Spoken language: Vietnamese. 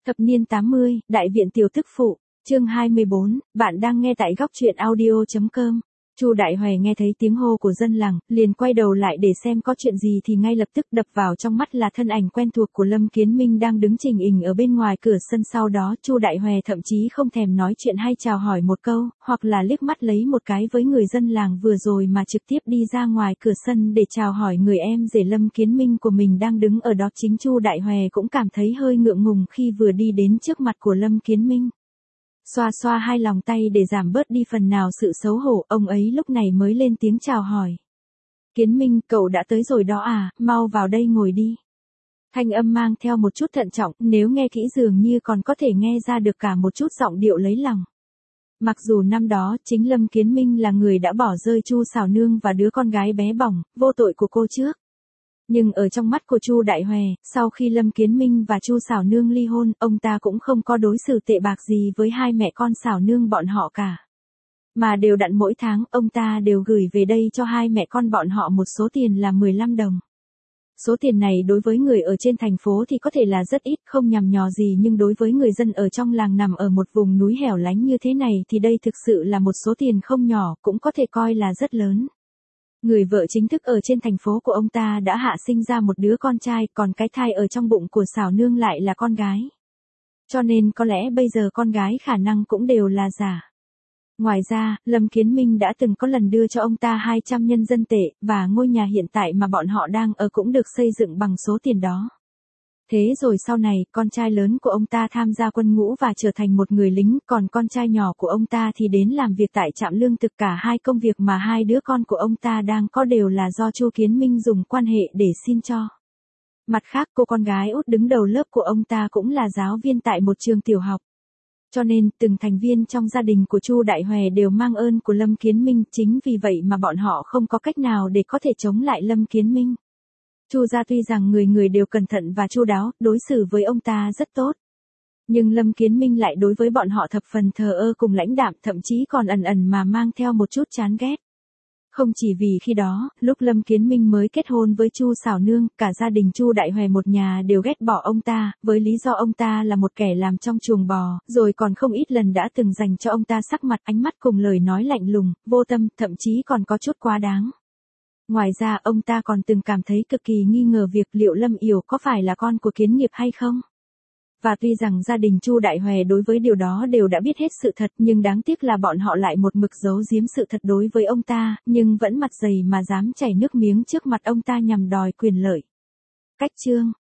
Thập niên 80, Đại viện tiểu tức phụ, chương 24, bạn đang nghe tại góc truyện audio.com. Chu Đại Hoè nghe thấy tiếng hô của dân làng, liền quay đầu lại để xem có chuyện gì thì ngay lập tức đập vào trong mắt là thân ảnh quen thuộc của Lâm Kiến Minh đang đứng chình ình ở bên ngoài cửa sân. Sau đó Chu Đại Hoè thậm chí không thèm nói chuyện hay chào hỏi một câu, hoặc là liếc mắt lấy một cái với người dân làng vừa rồi mà trực tiếp đi ra ngoài cửa sân để chào hỏi người em rể Lâm Kiến Minh của mình đang đứng ở đó. Chính Chu Đại Hoè cũng cảm thấy hơi ngượng ngùng khi vừa đi đến trước mặt của Lâm Kiến Minh. Xoa xoa hai lòng tay để giảm bớt đi phần nào sự xấu hổ, ông ấy lúc này mới lên tiếng chào hỏi. Kiến Minh, cậu đã tới rồi đó à, mau vào đây ngồi đi. Thanh âm mang theo một chút thận trọng, nếu nghe kỹ dường như còn có thể nghe ra được cả một chút giọng điệu lấy lòng. Mặc dù năm đó chính Lâm Kiến Minh là người đã bỏ rơi Chu Sảo Nương và đứa con gái bé bỏng, vô tội của cô trước. Nhưng ở trong mắt của Chu Đại Hoè, sau khi Lâm Kiến Minh và Chu Sảo Nương ly hôn, ông ta cũng không có đối xử tệ bạc gì với hai mẹ con Sảo Nương bọn họ cả. Mà đều đặn mỗi tháng, ông ta đều gửi về đây cho hai mẹ con bọn họ một số tiền là 15 đồng. Số tiền này đối với người ở trên thành phố thì có thể là rất ít, không nhằm nhò gì, nhưng đối với người dân ở trong làng nằm ở một vùng núi hẻo lánh như thế này thì đây thực sự là một số tiền không nhỏ, cũng có thể coi là rất lớn. Người vợ chính thức ở trên thành phố của ông ta đã hạ sinh ra một đứa con trai, còn cái thai ở trong bụng của Sảo Nương lại là con gái. Cho nên có lẽ bây giờ con gái khả năng cũng đều là giả. Ngoài ra, Lâm Kiến Minh đã từng có lần đưa cho ông ta 200 nhân dân tệ, và ngôi nhà hiện tại mà bọn họ đang ở cũng được xây dựng bằng số tiền đó. Thế rồi sau này, con trai lớn của ông ta tham gia quân ngũ và trở thành một người lính, còn con trai nhỏ của ông ta thì đến làm việc tại trạm lương thực. Cả hai công việc mà hai đứa con của ông ta đang có đều là do Chu Kiến Minh dùng quan hệ để xin cho. Mặt khác, cô con gái út đứng đầu lớp của ông ta cũng là giáo viên tại một trường tiểu học. Cho nên, từng thành viên trong gia đình của Chu Đại Hoè đều mang ơn của Lâm Kiến Minh, chính vì vậy mà bọn họ không có cách nào để có thể chống lại Lâm Kiến Minh. Chu gia tuy rằng người người đều cẩn thận và chu đáo, đối xử với ông ta rất tốt. Nhưng Lâm Kiến Minh lại đối với bọn họ thập phần thờ ơ cùng lãnh đạm, thậm chí còn ẩn ẩn mà mang theo một chút chán ghét. Không chỉ vì khi đó, lúc Lâm Kiến Minh mới kết hôn với Chu Sảo Nương, cả gia đình Chu Đại Hoè một nhà đều ghét bỏ ông ta, với lý do ông ta là một kẻ làm trong chuồng bò, rồi còn không ít lần đã từng dành cho ông ta sắc mặt, ánh mắt cùng lời nói lạnh lùng, vô tâm, thậm chí còn có chút quá đáng. Ngoài ra, ông ta còn từng cảm thấy cực kỳ nghi ngờ việc liệu Lâm Yểu có phải là con của Kiến Nghiệp hay không. Và tuy rằng gia đình Chu Đại Hoè đối với điều đó đều đã biết hết sự thật, nhưng đáng tiếc là bọn họ lại một mực giấu giếm sự thật đối với ông ta, nhưng vẫn mặt dày mà dám chảy nước miếng trước mặt ông ta nhằm đòi quyền lợi. Cách chương